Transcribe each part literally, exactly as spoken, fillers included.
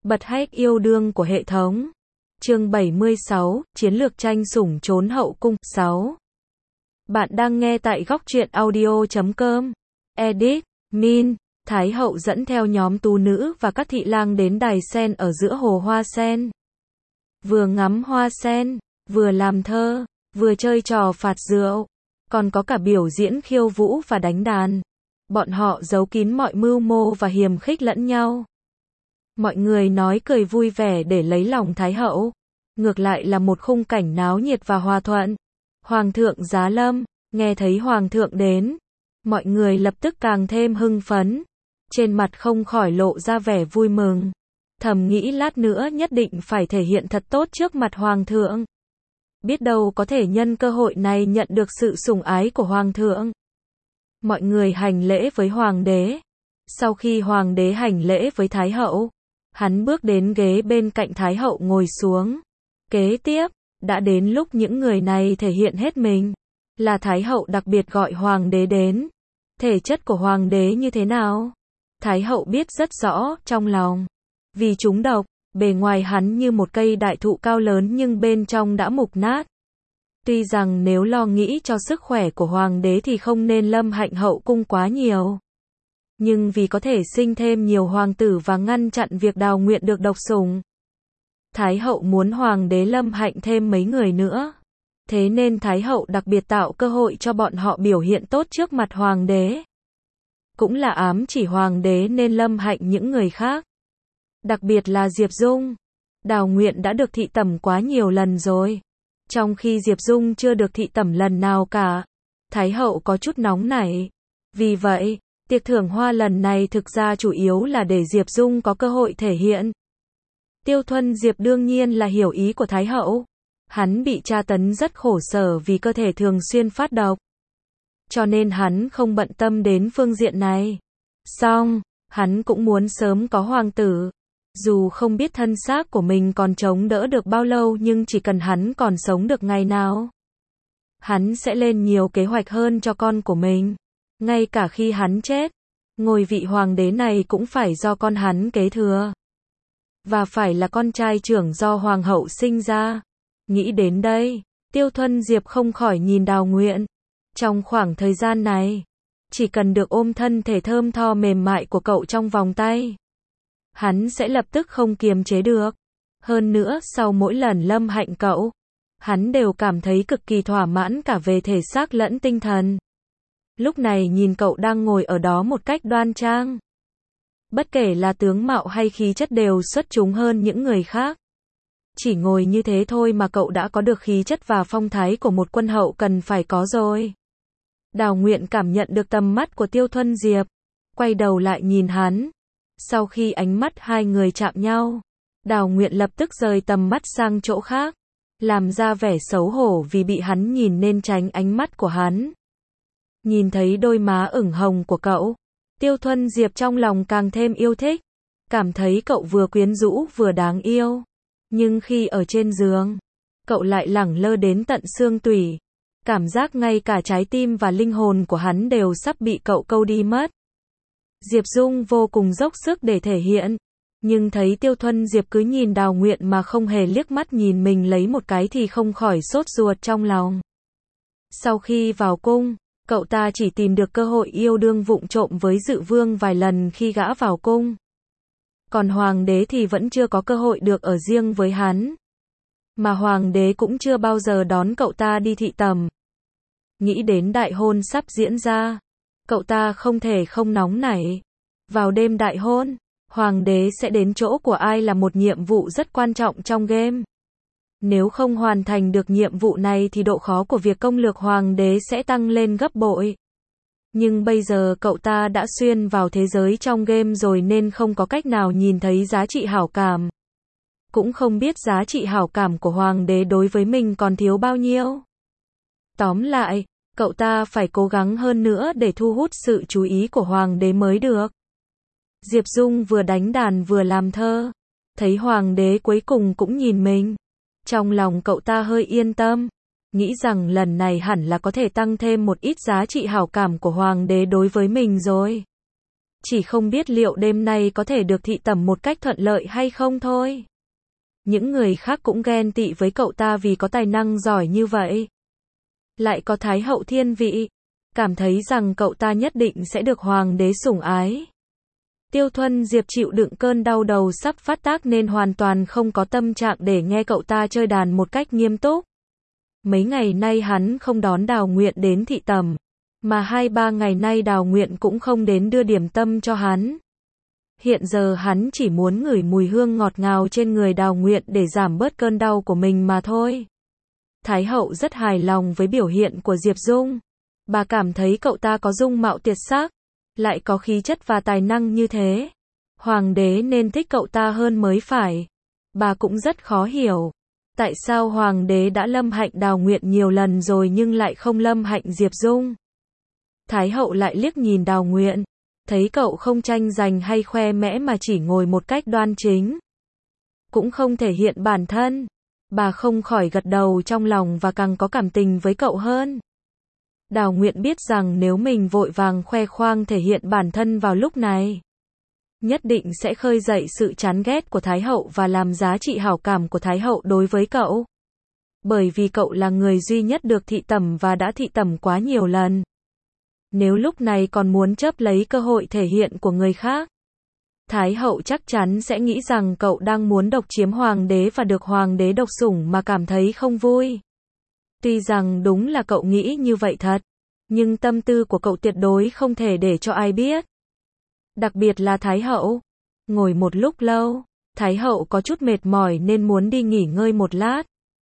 Bật hack yêu đương của hệ thống. Chương bảy mươi sáu, Chiến lược tranh sủng trốn hậu cung. sáu. Bạn đang nghe tại góc truyện audio chấm com. Edit, Min, Thái hậu dẫn theo nhóm tú nữ và các thị lang đến đài sen ở giữa hồ hoa sen. Vừa ngắm hoa sen, vừa làm thơ, vừa chơi trò phạt rượu, còn có cả biểu diễn khiêu vũ và đánh đàn. Bọn họ giấu kín mọi mưu mô và hiềm khích lẫn nhau. Mọi người nói cười vui vẻ để lấy lòng Thái hậu. Ngược lại là một khung cảnh náo nhiệt và hòa thuận. Hoàng thượng giá lâm, nghe thấy hoàng thượng đến, mọi người lập tức càng thêm hưng phấn. Trên mặt không khỏi lộ ra vẻ vui mừng. Thầm nghĩ lát nữa nhất định phải thể hiện thật tốt trước mặt hoàng thượng. Biết đâu có thể nhân cơ hội này nhận được sự sủng ái của hoàng thượng. Mọi người hành lễ với hoàng đế. Sau khi hoàng đế hành lễ với Thái hậu, hắn bước đến ghế bên cạnh Thái hậu ngồi xuống. Kế tiếp, đã đến lúc những người này thể hiện hết mình. Là Thái hậu đặc biệt gọi hoàng đế đến. Thể chất của hoàng đế như thế nào? Thái hậu biết rất rõ trong lòng. Vì trúng độc, bề ngoài hắn như một cây đại thụ cao lớn nhưng bên trong đã mục nát. Tuy rằng nếu lo nghĩ cho sức khỏe của hoàng đế thì không nên lâm hạnh hậu cung quá nhiều. Nhưng vì có thể sinh thêm nhiều hoàng tử và ngăn chặn việc Đào Nguyện được độc sủng, Thái hậu muốn hoàng đế lâm hạnh thêm mấy người nữa. Thế nên Thái hậu đặc biệt tạo cơ hội cho bọn họ biểu hiện tốt trước mặt hoàng đế. Cũng là ám chỉ hoàng đế nên lâm hạnh những người khác. Đặc biệt là Diệp Dung. Đào Nguyện đã được thị tẩm quá nhiều lần rồi. Trong khi Diệp Dung chưa được thị tẩm lần nào cả. Thái hậu có chút nóng nảy. Vì vậy, tiệc thưởng hoa lần này thực ra chủ yếu là để Diệp Dung có cơ hội thể hiện. Tiêu Thuân Diệp đương nhiên là hiểu ý của Thái hậu. Hắn bị tra tấn rất khổ sở vì cơ thể thường xuyên phát độc. Cho nên hắn không bận tâm đến phương diện này. Song, hắn cũng muốn sớm có hoàng tử. Dù không biết thân xác của mình còn chống đỡ được bao lâu nhưng chỉ cần hắn còn sống được ngày nào, hắn sẽ lên nhiều kế hoạch hơn cho con của mình. Ngay cả khi hắn chết, ngôi vị hoàng đế này cũng phải do con hắn kế thừa. Và phải là con trai trưởng do hoàng hậu sinh ra. Nghĩ đến đây, Tiêu Thuân Diệp không khỏi nhìn Đào Nguyện. Trong khoảng thời gian này, chỉ cần được ôm thân thể thơm tho mềm mại của cậu trong vòng tay, hắn sẽ lập tức không kiềm chế được. Hơn nữa sau mỗi lần lâm hạnh cậu, hắn đều cảm thấy cực kỳ thỏa mãn cả về thể xác lẫn tinh thần. Lúc này nhìn cậu đang ngồi ở đó một cách đoan trang. Bất kể là tướng mạo hay khí chất đều xuất chúng hơn những người khác. Chỉ ngồi như thế thôi mà cậu đã có được khí chất và phong thái của một quân hậu cần phải có rồi. Đào Nguyện cảm nhận được tầm mắt của Tiêu Thuân Diệp. Quay đầu lại nhìn hắn. Sau khi ánh mắt hai người chạm nhau, Đào Nguyện lập tức rời tầm mắt sang chỗ khác. Làm ra vẻ xấu hổ vì bị hắn nhìn nên tránh ánh mắt của hắn. Nhìn thấy đôi má ửng hồng của cậu, Tiêu Thuân Diệp trong lòng càng thêm yêu thích. Cảm thấy cậu vừa quyến rũ vừa đáng yêu. Nhưng khi ở trên giường, cậu lại lẳng lơ đến tận xương tủy. Cảm giác ngay cả trái tim và linh hồn của hắn đều sắp bị cậu câu đi mất. Diệp Dung vô cùng dốc sức để thể hiện. Nhưng thấy Tiêu Thuân Diệp cứ nhìn Đào Nguyện mà không hề liếc mắt nhìn mình lấy một cái thì không khỏi sốt ruột trong lòng. Sau khi vào cung, cậu ta chỉ tìm được cơ hội yêu đương vụng trộm với Dự Vương vài lần khi gã vào cung. Còn hoàng đế thì vẫn chưa có cơ hội được ở riêng với hắn. Mà hoàng đế cũng chưa bao giờ đón cậu ta đi thị tẩm. Nghĩ đến đại hôn sắp diễn ra, cậu ta không thể không nóng nảy. Vào đêm đại hôn, hoàng đế sẽ đến chỗ của ai là một nhiệm vụ rất quan trọng trong game. Nếu không hoàn thành được nhiệm vụ này thì độ khó của việc công lược hoàng đế sẽ tăng lên gấp bội. Nhưng bây giờ cậu ta đã xuyên vào thế giới trong game rồi nên không có cách nào nhìn thấy giá trị hảo cảm. Cũng không biết giá trị hảo cảm của hoàng đế đối với mình còn thiếu bao nhiêu. Tóm lại, cậu ta phải cố gắng hơn nữa để thu hút sự chú ý của hoàng đế mới được. Diệp Dung vừa đánh đàn vừa làm thơ. Thấy hoàng đế cuối cùng cũng nhìn mình. Trong lòng cậu ta hơi yên tâm. Nghĩ rằng lần này hẳn là có thể tăng thêm một ít giá trị hảo cảm của hoàng đế đối với mình rồi. chỉ không biết liệu đêm nay có thể được thị tẩm một cách thuận lợi hay không thôi. Những người khác cũng ghen tị với cậu ta vì có tài năng giỏi như vậy. Lại có Thái hậu thiên vị, cảm thấy rằng cậu ta nhất định sẽ được hoàng đế sủng ái. Tiêu Thuân Diệp chịu đựng cơn đau đầu sắp phát tác nên hoàn toàn không có tâm trạng để nghe cậu ta chơi đàn một cách nghiêm túc. Mấy ngày nay hắn không đón Đào Nguyện đến thị tẩm, mà hai ba ngày nay Đào Nguyện cũng không đến đưa điểm tâm cho hắn. Hiện giờ hắn chỉ muốn ngửi mùi hương ngọt ngào trên người Đào Nguyện để giảm bớt cơn đau của mình mà thôi. Thái hậu rất hài lòng với biểu hiện của Diệp Dung. Bà cảm thấy cậu ta có dung mạo tuyệt sắc, lại có khí chất và tài năng như thế. Hoàng đế nên thích cậu ta hơn mới phải. Bà cũng rất khó hiểu. Tại sao hoàng đế đã lâm hạnh Đào Nguyện nhiều lần rồi nhưng lại không lâm hạnh Diệp Dung? Thái hậu lại liếc nhìn Đào Nguyện, thấy cậu không tranh giành hay khoe mẽ mà chỉ ngồi một cách đoan chính, cũng không thể hiện bản thân. Bà không khỏi gật đầu trong lòng và càng có cảm tình với cậu hơn. Đào Nguyện biết rằng nếu mình vội vàng khoe khoang thể hiện bản thân vào lúc này, nhất định sẽ khơi dậy sự chán ghét của Thái hậu và làm giá trị hảo cảm của Thái hậu đối với cậu. Bởi vì cậu là người duy nhất được thị tẩm và đã thị tẩm quá nhiều lần. Nếu lúc này còn muốn chấp lấy cơ hội thể hiện của người khác, Thái hậu chắc chắn sẽ nghĩ rằng cậu đang muốn độc chiếm hoàng đế và được hoàng đế độc sủng mà cảm thấy không vui. Tuy rằng đúng là cậu nghĩ như vậy thật, nhưng tâm tư của cậu tuyệt đối không thể để cho ai biết. Đặc biệt là Thái hậu. Ngồi một lúc lâu, Thái hậu có chút mệt mỏi nên muốn đi nghỉ ngơi một lát.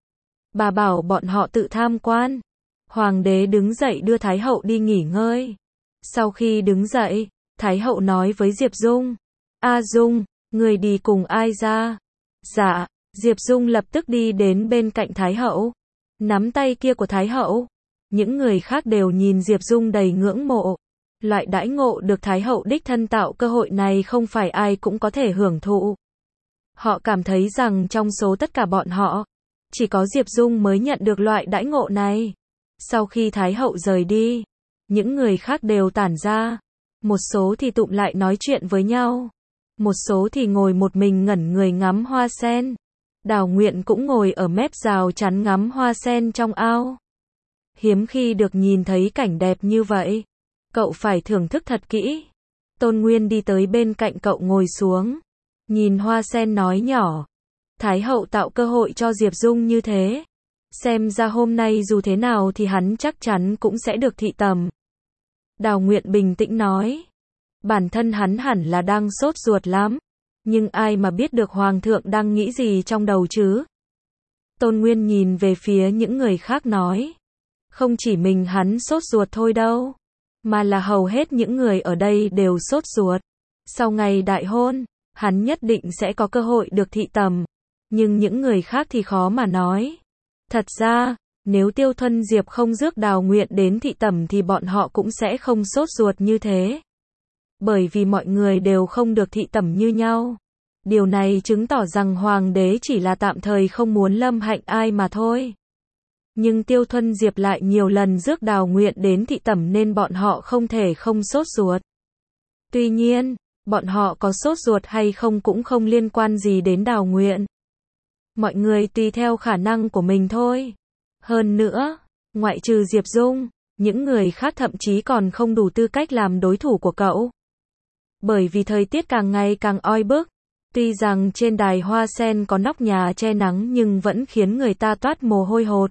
Bà bảo bọn họ tự tham quan. Hoàng đế đứng dậy đưa Thái hậu đi nghỉ ngơi. Sau khi đứng dậy, Thái hậu nói với Diệp Dung. A Dung, người đi cùng ai ra? Dạ, Diệp Dung lập tức đi đến bên cạnh Thái hậu. Nắm tay kia của Thái hậu. Những người khác đều nhìn Diệp Dung đầy ngưỡng mộ. Loại đãi ngộ được Thái hậu đích thân tạo cơ hội này không phải ai cũng có thể hưởng thụ. Họ cảm thấy rằng trong số tất cả bọn họ, chỉ có Diệp Dung mới nhận được loại đãi ngộ này. Sau khi Thái hậu rời đi, những người khác đều tản ra. Một số thì tụm lại nói chuyện với nhau. Một số thì ngồi một mình ngẩn người ngắm hoa sen. Đào Nguyện cũng ngồi ở mép rào chắn ngắm hoa sen trong ao. Hiếm khi được nhìn thấy cảnh đẹp như vậy. Cậu phải thưởng thức thật kỹ. Tôn Nguyên đi tới bên cạnh cậu ngồi xuống. Nhìn hoa sen nói nhỏ. Thái hậu tạo cơ hội cho Diệp Dung như thế. Xem ra hôm nay dù thế nào thì hắn chắc chắn cũng sẽ được thị tẩm. Đào Nguyện bình tĩnh nói. Bản thân hắn hẳn là đang sốt ruột lắm. Nhưng ai mà biết được hoàng thượng đang nghĩ gì trong đầu chứ? Tôn Nguyên nhìn về phía những người khác nói. Không chỉ mình hắn sốt ruột thôi đâu. Mà là hầu hết những người ở đây đều sốt ruột. Sau ngày đại hôn, hắn nhất định sẽ có cơ hội được thị tẩm. Nhưng những người khác thì khó mà nói. Thật ra, nếu Tiêu Thuân Diệp không rước Đào Nguyện đến thị tẩm thì bọn họ cũng sẽ không sốt ruột như thế. Bởi vì mọi người đều không được thị tẩm như nhau. Điều này chứng tỏ rằng hoàng đế chỉ là tạm thời không muốn lâm hạnh ai mà thôi. Nhưng Tiêu Thuân Diệp lại nhiều lần rước Đào Nguyện đến thị tẩm nên bọn họ không thể không sốt ruột. Tuy nhiên, bọn họ có sốt ruột hay không cũng không liên quan gì đến Đào Nguyện. Mọi người tùy theo khả năng của mình thôi. Hơn nữa, ngoại trừ Diệp Dung, những người khác thậm chí còn không đủ tư cách làm đối thủ của cậu. Bởi vì thời tiết càng ngày càng oi bức. Tuy rằng trên đài hoa sen có nóc nhà che nắng nhưng vẫn khiến người ta toát mồ hôi hột.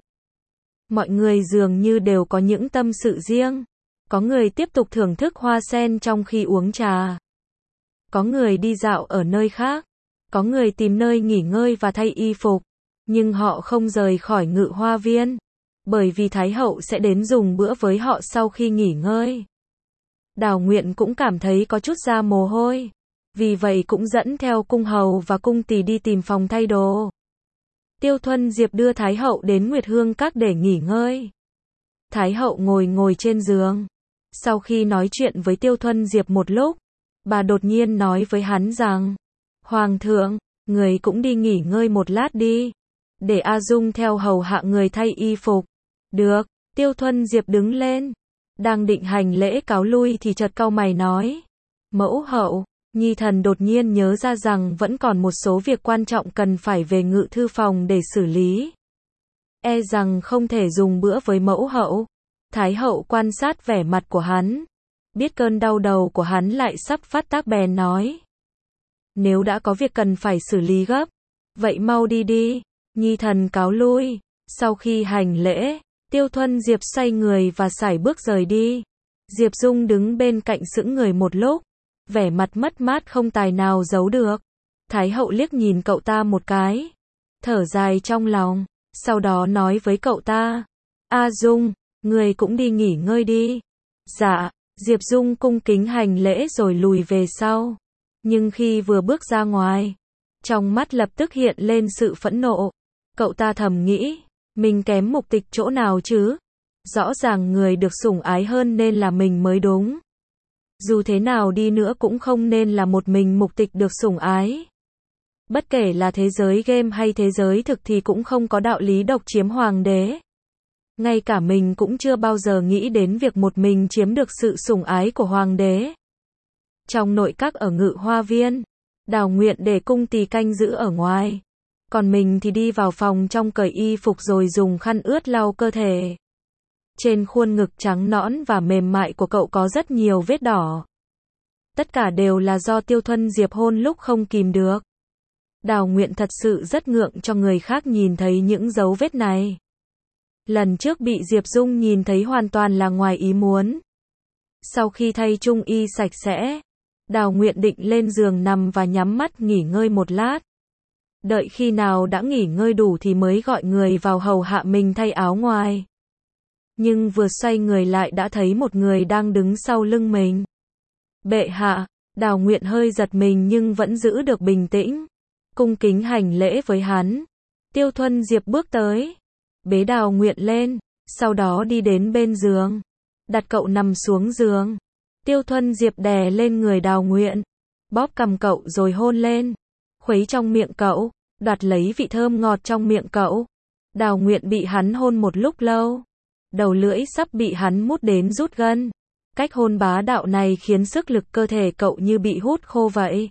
Mọi người dường như đều có những tâm sự riêng. Có người tiếp tục thưởng thức hoa sen trong khi uống trà. Có người đi dạo ở nơi khác. Có người tìm nơi nghỉ ngơi và thay y phục. Nhưng họ không rời khỏi Ngự Hoa Viên. Bởi vì Thái hậu sẽ đến dùng bữa với họ sau khi nghỉ ngơi. Đào Nguyện cũng cảm thấy có chút ra mồ hôi. Vì vậy cũng dẫn theo cung hầu và cung tỳ đi tìm phòng thay đồ. Tiêu Thuân Diệp đưa Thái hậu đến Nguyệt Hương Các để nghỉ ngơi. Thái hậu ngồi ngồi trên giường. Sau khi nói chuyện với Tiêu Thuân Diệp một lúc, bà đột nhiên nói với hắn rằng, Hoàng thượng, người cũng đi nghỉ ngơi một lát đi. Để A Dung theo hầu hạ người thay y phục. Được, Tiêu Thuân Diệp đứng lên. Đang định hành lễ cáo lui thì chợt cau mày nói. Mẫu hậu, Nhi thần đột nhiên nhớ ra rằng vẫn còn một số việc quan trọng cần phải về ngự thư phòng để xử lý. E rằng không thể dùng bữa với mẫu hậu. Thái hậu quan sát vẻ mặt của hắn. Biết cơn đau đầu của hắn lại sắp phát tác bèn nói. Nếu đã có việc cần phải xử lý gấp, vậy mau đi đi. Nhi thần cáo lui. Sau khi hành lễ, Tiêu Thuân Diệp xoay người và sải bước rời đi. Diệp Dung đứng bên cạnh sững người một lúc, vẻ mặt mất mát không tài nào giấu được. Thái hậu liếc nhìn cậu ta một cái, thở dài trong lòng, sau đó nói với cậu ta, A Dung, người cũng đi nghỉ ngơi đi. Dạ, Diệp Dung cung kính hành lễ rồi lùi về sau. Nhưng khi vừa bước ra ngoài, trong mắt lập tức hiện lên sự phẫn nộ. Cậu ta thầm nghĩ, mình kém Mục Tịch chỗ nào chứ? Rõ ràng người được sủng ái hơn nên là mình mới đúng. Dù thế nào đi nữa cũng không nên là một mình Mục Tịch được sủng ái. Bất kể là thế giới game hay thế giới thực thì cũng không có đạo lý độc chiếm hoàng đế. Ngay cả mình cũng chưa bao giờ nghĩ đến việc một mình chiếm được sự sủng ái của hoàng đế. Trong nội các ở Ngự Hoa Viên, Đào Nguyện để cung tỳ canh giữ ở ngoài. Còn mình thì đi vào phòng trong cởi y phục rồi dùng khăn ướt lau cơ thể. Trên khuôn ngực trắng nõn và mềm mại của cậu có rất nhiều vết đỏ. Tất cả đều là do Tiêu Thuân Diệp hôn lúc không kìm được. Đào Nguyện thật sự rất ngượng cho người khác nhìn thấy những dấu vết này. Lần trước bị Diệp Dung nhìn thấy hoàn toàn là ngoài ý muốn. Sau khi thay trung y sạch sẽ, Đào Nguyện định lên giường nằm và nhắm mắt nghỉ ngơi một lát. Đợi khi nào đã nghỉ ngơi đủ thì mới gọi người vào hầu hạ mình thay áo ngoài. Nhưng vừa xoay người lại đã thấy một người đang đứng sau lưng mình. Bệ hạ, Đào Nguyện hơi giật mình nhưng vẫn giữ được bình tĩnh. Cung kính hành lễ với hắn. Tiêu Thuân Diệp bước tới, bế Đào Nguyện lên, sau đó đi đến bên giường, đặt cậu nằm xuống giường. Tiêu Thuân Diệp đè lên người Đào Nguyện, bóp cằm cậu rồi hôn lên, khuấy trong miệng cậu, đoạt lấy vị thơm ngọt trong miệng cậu. Đào Nguyện bị hắn hôn một lúc lâu, đầu lưỡi sắp bị hắn mút đến rút gân. Cách hôn bá đạo này khiến sức lực cơ thể cậu như bị hút khô vậy.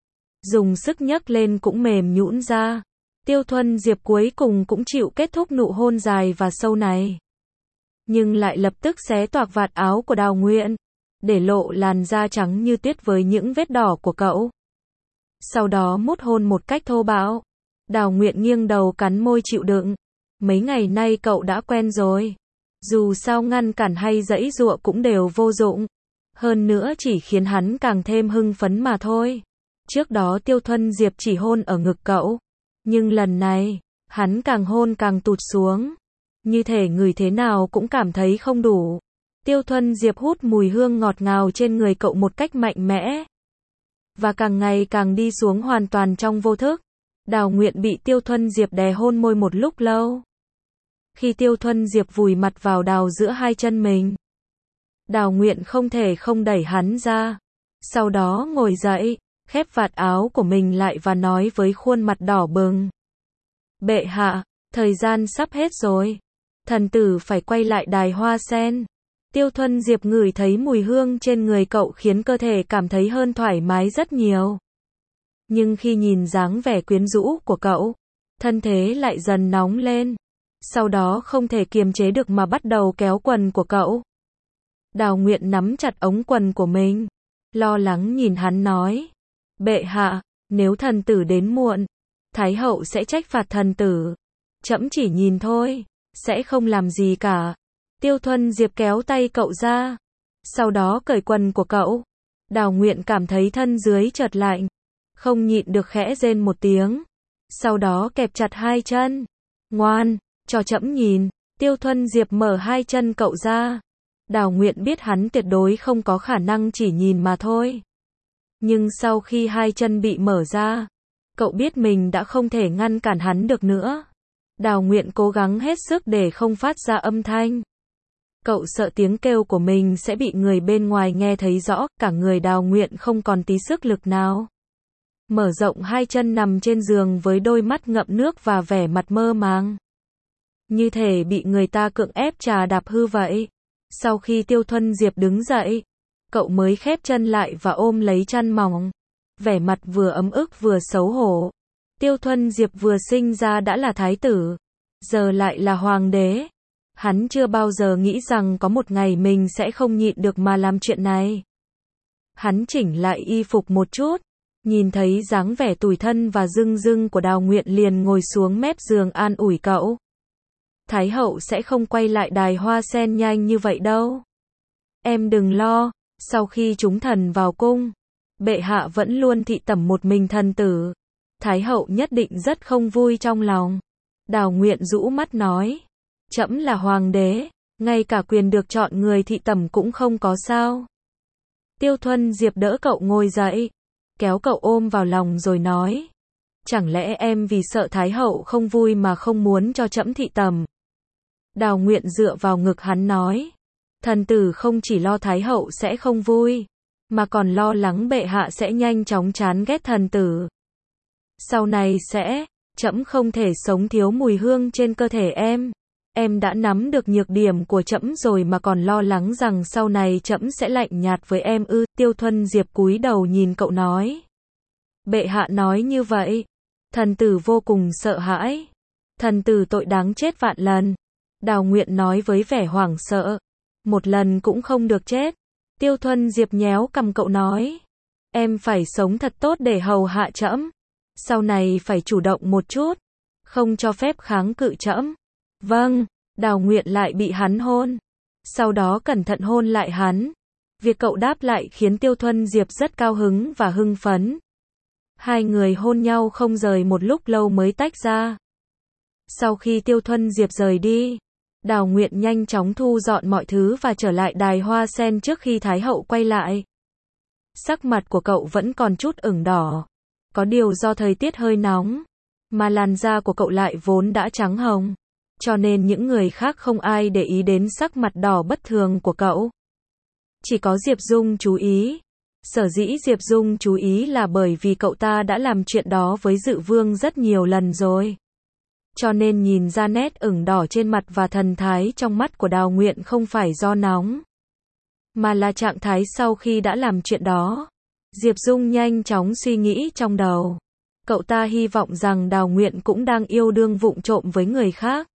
Dùng sức nhấc lên cũng mềm nhũn ra. Tiêu Thuân Diệp cuối cùng cũng chịu kết thúc nụ hôn dài và sâu này. Nhưng lại lập tức xé toạc vạt áo của Đào Nguyện, để lộ làn da trắng như tuyết với những vết đỏ của cậu. Sau đó mút hôn một cách thô bạo. Đào Nguyện nghiêng đầu cắn môi chịu đựng. Mấy ngày nay cậu đã quen rồi. Dù sao ngăn cản hay giãy giụa cũng đều vô dụng. Hơn nữa chỉ khiến hắn càng thêm hưng phấn mà thôi. Trước đó Tiêu Thuân Diệp chỉ hôn ở ngực cậu. Nhưng lần này, hắn càng hôn càng tụt xuống. Như thể người thế nào cũng cảm thấy không đủ. Tiêu Thuân Diệp hút mùi hương ngọt ngào trên người cậu một cách mạnh mẽ. Và càng ngày càng đi xuống hoàn toàn trong vô thức. Đào Nguyện bị Tiêu Thuân Diệp đè hôn môi một lúc lâu. Khi Tiêu Thuân Diệp vùi mặt vào đào giữa hai chân mình, Đào Nguyện không thể không đẩy hắn ra. Sau đó ngồi dậy, khép vạt áo của mình lại và nói với khuôn mặt đỏ bừng. Bệ hạ, thời gian sắp hết rồi. Thần tử phải quay lại đài hoa sen. Tiêu Thuân Diệp ngửi thấy mùi hương trên người cậu khiến cơ thể cảm thấy hơn thoải mái rất nhiều. Nhưng khi nhìn dáng vẻ quyến rũ của cậu, thân thế lại dần nóng lên. Sau đó không thể kiềm chế được mà bắt đầu kéo quần của cậu. Đào Nguyện nắm chặt ống quần của mình, lo lắng nhìn hắn nói. Bệ hạ, nếu thần tử đến muộn, Thái hậu sẽ trách phạt thần tử. Trẫm chỉ nhìn thôi, sẽ không làm gì cả. Tiêu Thuân Diệp kéo tay cậu ra, sau đó cởi quần của cậu. Đào Nguyện cảm thấy thân dưới chợt lạnh, không nhịn được khẽ rên một tiếng. Sau đó kẹp chặt hai chân. Ngoan, cho trẫm nhìn. Tiêu Thuân Diệp mở hai chân cậu ra. Đào Nguyện biết hắn tuyệt đối không có khả năng chỉ nhìn mà thôi. Nhưng sau khi hai chân bị mở ra, cậu biết mình đã không thể ngăn cản hắn được nữa. Đào Nguyện cố gắng hết sức để không phát ra âm thanh. Cậu sợ tiếng kêu của mình sẽ bị người bên ngoài nghe thấy rõ, cả người Đào Nguyện không còn tí sức lực nào. Mở rộng hai chân nằm trên giường với đôi mắt ngậm nước và vẻ mặt mơ màng. Như thể bị người ta cưỡng ép trà đạp hư vậy. Sau khi Tiêu Thuân Diệp đứng dậy, cậu mới khép chân lại và ôm lấy chăn mỏng. Vẻ mặt vừa ấm ức vừa xấu hổ. Tiêu Thuần Diệp vừa sinh ra đã là thái tử, giờ lại là hoàng đế. Hắn chưa bao giờ nghĩ rằng có một ngày mình sẽ không nhịn được mà làm chuyện này. Hắn chỉnh lại y phục một chút, nhìn thấy dáng vẻ tủi thân và rưng rưng của Đào Nguyện liền ngồi xuống mép giường an ủi cậu. Thái hậu sẽ không quay lại đài hoa sen nhanh như vậy đâu. Em đừng lo, sau khi chúng thần vào cung, bệ hạ vẫn luôn thị tẩm một mình thần tử. Thái hậu nhất định rất không vui trong lòng. Đào Nguyện rũ mắt nói, trẫm là hoàng đế, ngay cả quyền được chọn người thị tẩm cũng không có sao. Tiêu Thuần Diệp đỡ cậu ngồi dậy, kéo cậu ôm vào lòng rồi nói, chẳng lẽ em vì sợ Thái hậu không vui mà không muốn cho trẫm thị tẩm? Đào Nguyện dựa vào ngực hắn nói, thần tử không chỉ lo Thái hậu sẽ không vui, mà còn lo lắng bệ hạ sẽ nhanh chóng chán ghét thần tử. Sau này sẽ, trẫm không thể sống thiếu mùi hương trên cơ thể em. Em đã nắm được nhược điểm của trẫm rồi mà còn lo lắng rằng sau này trẫm sẽ lạnh nhạt với em ư? Tiêu Thuần Diệp cúi đầu nhìn cậu nói. Bệ hạ nói như vậy, thần tử vô cùng sợ hãi. Thần tử tội đáng chết vạn lần. Đào Nguyện nói với vẻ hoảng sợ. Một lần cũng không được chết. Tiêu Thuần Diệp nhéo cằm cậu nói. Em phải sống thật tốt để hầu hạ trẫm. Sau này phải chủ động một chút. Không cho phép kháng cự trẫm. Vâng, Đào Nguyện lại bị hắn hôn. Sau đó cẩn thận hôn lại hắn. Việc cậu đáp lại khiến Tiêu Thuần Diệp rất cao hứng và hưng phấn. Hai người hôn nhau không rời một lúc lâu mới tách ra. Sau khi Tiêu Thuần Diệp rời đi, Đào Nguyện nhanh chóng thu dọn mọi thứ và trở lại đài hoa sen trước khi Thái hậu quay lại. Sắc mặt của cậu vẫn còn chút ửng đỏ. Có điều do thời tiết hơi nóng, mà làn da của cậu lại vốn đã trắng hồng. Cho nên những người khác không ai để ý đến sắc mặt đỏ bất thường của cậu. Chỉ có Diệp Dung chú ý. Sở dĩ Diệp Dung chú ý là bởi vì cậu ta đã làm chuyện đó với Dự Vương rất nhiều lần rồi. Cho nên nhìn ra nét ửng đỏ trên mặt và thần thái trong mắt của Đào Nguyện không phải do nóng, mà là trạng thái sau khi đã làm chuyện đó. Diệp Dung nhanh chóng suy nghĩ trong đầu. Cậu ta hy vọng rằng Đào Nguyện cũng đang yêu đương vụng trộm với người khác.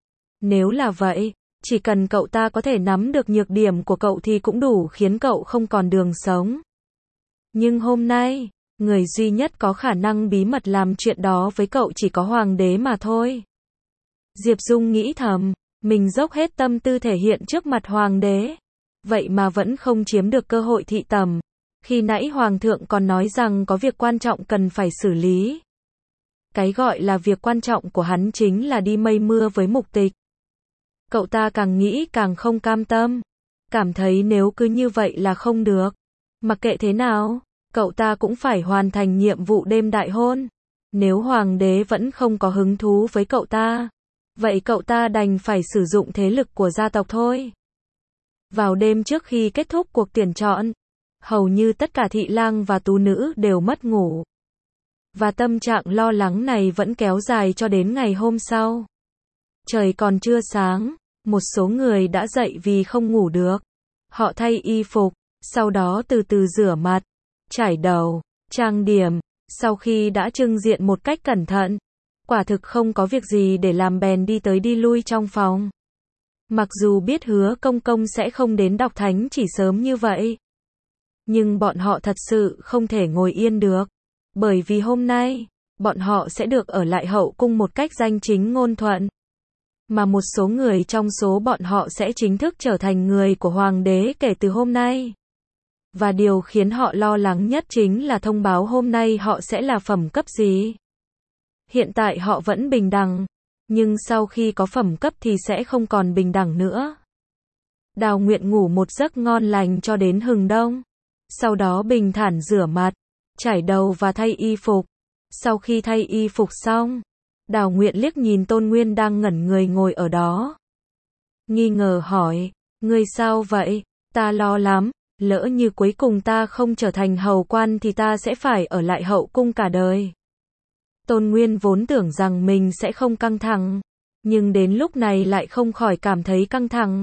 Nếu là vậy, chỉ cần cậu ta có thể nắm được nhược điểm của cậu thì cũng đủ khiến cậu không còn đường sống. Nhưng hôm nay, người duy nhất có khả năng bí mật làm chuyện đó với cậu chỉ có hoàng đế mà thôi. Diệp Dung nghĩ thầm, mình dốc hết tâm tư thể hiện trước mặt hoàng đế. Vậy mà vẫn không chiếm được cơ hội thị tẩm. Khi nãy hoàng thượng còn nói rằng có việc quan trọng cần phải xử lý. Cái gọi là việc quan trọng của hắn chính là đi mây mưa với mục tịch. Cậu ta càng nghĩ càng không cam tâm. Cảm thấy nếu cứ như vậy là không được. Mặc kệ thế nào, cậu ta cũng phải hoàn thành nhiệm vụ đêm đại hôn. Nếu hoàng đế vẫn không có hứng thú với cậu ta, vậy cậu ta đành phải sử dụng thế lực của gia tộc thôi. Vào đêm trước khi kết thúc cuộc tuyển chọn, hầu như tất cả thị lang và tú nữ đều mất ngủ. Và tâm trạng lo lắng này vẫn kéo dài cho đến ngày hôm sau. Trời còn chưa sáng, một số người đã dậy vì không ngủ được. Họ thay y phục, sau đó từ từ rửa mặt, chải đầu, trang điểm. Sau khi đã trưng diện một cách cẩn thận, quả thực không có việc gì để làm bèn đi tới đi lui trong phòng. Mặc dù biết Hứa Công Công sẽ không đến đọc thánh chỉ sớm như vậy, nhưng bọn họ thật sự không thể ngồi yên được. Bởi vì hôm nay, bọn họ sẽ được ở lại hậu cung một cách danh chính ngôn thuận. Mà một số người trong số bọn họ sẽ chính thức trở thành người của hoàng đế kể từ hôm nay. Và điều khiến họ lo lắng nhất chính là thông báo hôm nay họ sẽ là phẩm cấp gì. Hiện tại họ vẫn bình đẳng, nhưng sau khi có phẩm cấp thì sẽ không còn bình đẳng nữa. Đào Nguyện ngủ một giấc ngon lành cho đến hừng đông. Sau đó bình thản rửa mặt, chải đầu và thay y phục. Sau khi thay y phục xong, Đào Nguyện liếc nhìn Tôn Nguyên đang ngẩn người ngồi ở đó. Nghi ngờ hỏi, ngươi sao vậy? Ta lo lắm, lỡ như cuối cùng ta không trở thành hầu quan thì ta sẽ phải ở lại hậu cung cả đời. Tôn Nguyên vốn tưởng rằng mình sẽ không căng thẳng, nhưng đến lúc này lại không khỏi cảm thấy căng thẳng.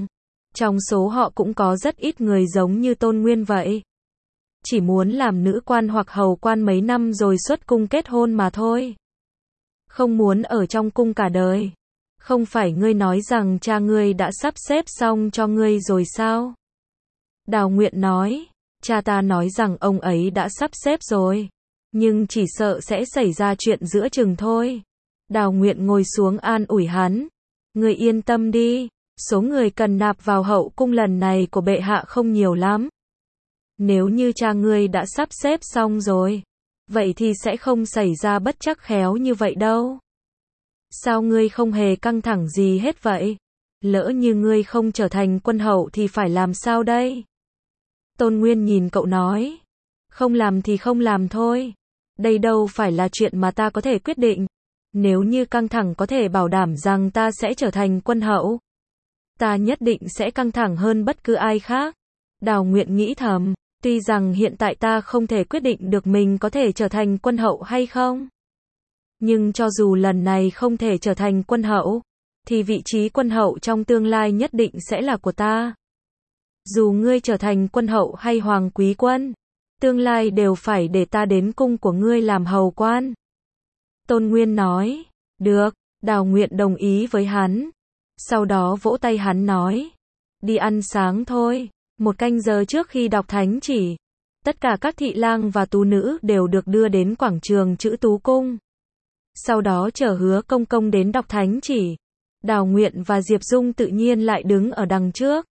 Trong số họ cũng có rất ít người giống như Tôn Nguyên vậy. Chỉ muốn làm nữ quan hoặc hầu quan mấy năm rồi xuất cung kết hôn mà thôi. Không muốn ở trong cung cả đời. Không phải ngươi nói rằng cha ngươi đã sắp xếp xong cho ngươi rồi sao? Đào Nguyện nói, cha ta nói rằng ông ấy đã sắp xếp rồi. Nhưng chỉ sợ sẽ xảy ra chuyện giữa chừng thôi. Đào Nguyện ngồi xuống an ủi hắn. Ngươi yên tâm đi, số người cần nạp vào hậu cung lần này của bệ hạ không nhiều lắm. Nếu như cha ngươi đã sắp xếp xong rồi, vậy thì sẽ không xảy ra bất trắc khéo như vậy đâu. Sao ngươi không hề căng thẳng gì hết vậy? Lỡ như ngươi không trở thành quân hậu thì phải làm sao đây? Tôn Nguyên nhìn cậu nói. Không làm thì không làm thôi. Đây đâu phải là chuyện mà ta có thể quyết định. Nếu như căng thẳng có thể bảo đảm rằng ta sẽ trở thành quân hậu, ta nhất định sẽ căng thẳng hơn bất cứ ai khác. Đào Nguyện nghĩ thầm, tuy rằng hiện tại ta không thể quyết định được mình có thể trở thành quân hậu hay không. Nhưng cho dù lần này không thể trở thành quân hậu, thì vị trí quân hậu trong tương lai nhất định sẽ là của ta. Dù ngươi trở thành quân hậu hay hoàng quý quân, tương lai đều phải để ta đến cung của ngươi làm hầu quan. Tôn Nguyên nói, được, Đào Nguyện đồng ý với hắn. Sau đó vỗ tay hắn nói, đi ăn sáng thôi. Một canh giờ trước khi đọc thánh chỉ, tất cả các thị lang và tú nữ đều được đưa đến quảng trường Chữ Tú Cung. Sau đó chờ Hứa Công Công đến đọc thánh chỉ. Đào Nguyện và Diệp Dung tự nhiên lại đứng ở đằng trước.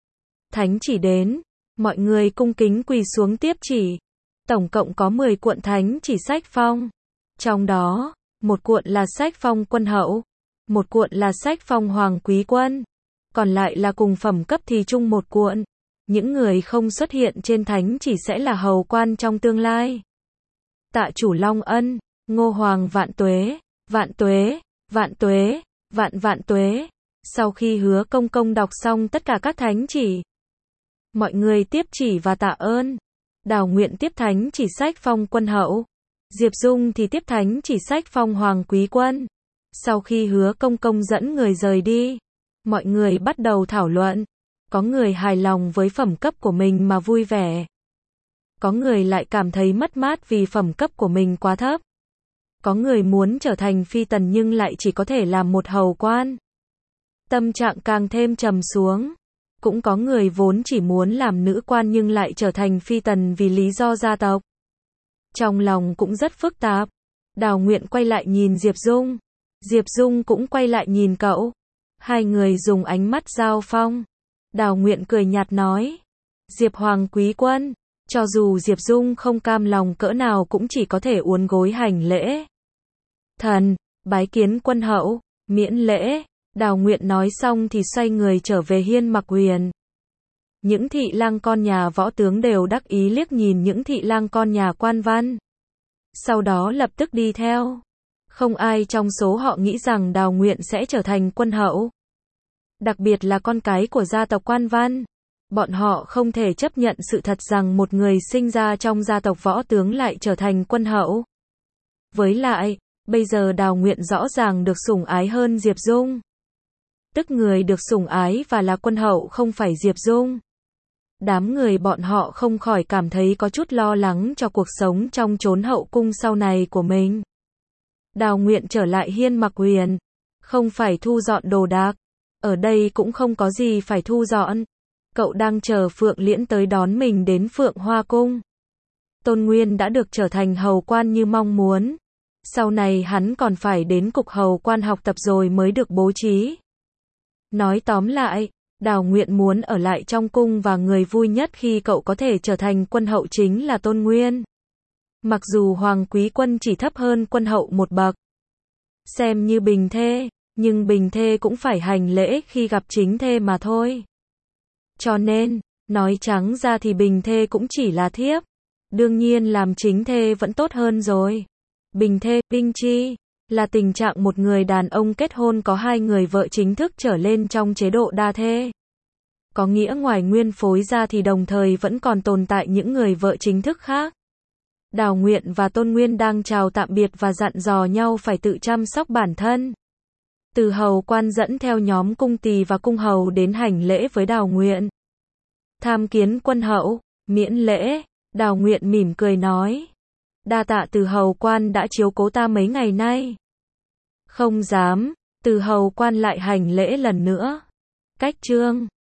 Thánh chỉ đến, mọi người cung kính quỳ xuống tiếp chỉ. Tổng cộng có mười cuộn thánh chỉ sách phong. Trong đó, một cuộn là sách phong quân hậu, một cuộn là sách phong hoàng quý quân, còn lại là cùng phẩm cấp thì chung một cuộn. Những người không xuất hiện trên thánh chỉ sẽ là hầu quan trong tương lai. Tạ chủ Long Ân, Ngô Hoàng vạn tuế, vạn tuế, vạn tuế, vạn vạn tuế. Sau khi Hứa Công Công đọc xong tất cả các thánh chỉ, mọi người tiếp chỉ và tạ ơn. Đào Nguyện tiếp thánh chỉ sách phong quân hậu, Diệp Dung thì tiếp thánh chỉ sách phong hoàng quý quân. Sau khi Hứa Công Công dẫn người rời đi, mọi người bắt đầu thảo luận. Có người hài lòng với phẩm cấp của mình mà vui vẻ. Có người lại cảm thấy mất mát vì phẩm cấp của mình quá thấp. Có người muốn trở thành phi tần nhưng lại chỉ có thể làm một hầu quan. Tâm trạng càng thêm trầm xuống. Cũng có người vốn chỉ muốn làm nữ quan nhưng lại trở thành phi tần vì lý do gia tộc. Trong lòng cũng rất phức tạp. Đào Nguyện quay lại nhìn Diệp Dung. Diệp Dung cũng quay lại nhìn cậu. Hai người dùng ánh mắt giao phong. Đào Nguyện cười nhạt nói. Diệp Hoàng quý quân. Cho dù Diệp Dung không cam lòng cỡ nào cũng chỉ có thể uốn gối hành lễ. Thần, bái kiến quân hậu, miễn lễ. Đào Nguyện nói xong thì xoay người trở về Hiên Mặc Huyền. Những thị lang con nhà võ tướng đều đắc ý liếc nhìn những thị lang con nhà quan văn. Sau đó lập tức đi theo. Không ai trong số họ nghĩ rằng Đào Nguyện sẽ trở thành quân hậu. Đặc biệt là con cái của gia tộc quan văn. Bọn họ không thể chấp nhận sự thật rằng một người sinh ra trong gia tộc võ tướng lại trở thành quân hậu. Với lại, bây giờ Đào Nguyện rõ ràng được sủng ái hơn Diệp Dung. Tức người được sủng ái và là quân hậu không phải Diệp Dung. Đám người bọn họ không khỏi cảm thấy có chút lo lắng cho cuộc sống trong chốn hậu cung sau này của mình. Đào Nguyện trở lại Hiên Mặc Huyền. Không phải thu dọn đồ đạc. Ở đây cũng không có gì phải thu dọn. Cậu đang chờ Phượng Liễn tới đón mình đến Phượng Hoa Cung. Tôn Nguyên đã được trở thành hầu quan như mong muốn. Sau này hắn còn phải đến cục hầu quan học tập rồi mới được bố trí. Nói tóm lại, Đào Nguyện muốn ở lại trong cung và người vui nhất khi cậu có thể trở thành quân hậu chính là Tôn Nguyên. Mặc dù hoàng quý quân chỉ thấp hơn quân hậu một bậc. Xem như bình thê, nhưng bình thê cũng phải hành lễ khi gặp chính thê mà thôi. Cho nên, nói trắng ra thì bình thê cũng chỉ là thiếp. Đương nhiên làm chính thê vẫn tốt hơn rồi. Bình thê, binh chi, là tình trạng một người đàn ông kết hôn có hai người vợ chính thức trở lên trong chế độ đa thê. Có nghĩa ngoài nguyên phối ra thì đồng thời vẫn còn tồn tại những người vợ chính thức khác. Đào Nguyện và Tôn Nguyên đang chào tạm biệt và dặn dò nhau phải tự chăm sóc bản thân. Từ hầu quan dẫn theo nhóm cung tỳ và cung hầu đến hành lễ với Đào Nguyện. Tham kiến quân hậu, miễn lễ. Đào Nguyện mỉm cười nói. Đa tạ từ hầu quan đã chiếu cố ta mấy ngày nay. Không dám. Từ hầu quan lại hành lễ lần nữa. Cách chương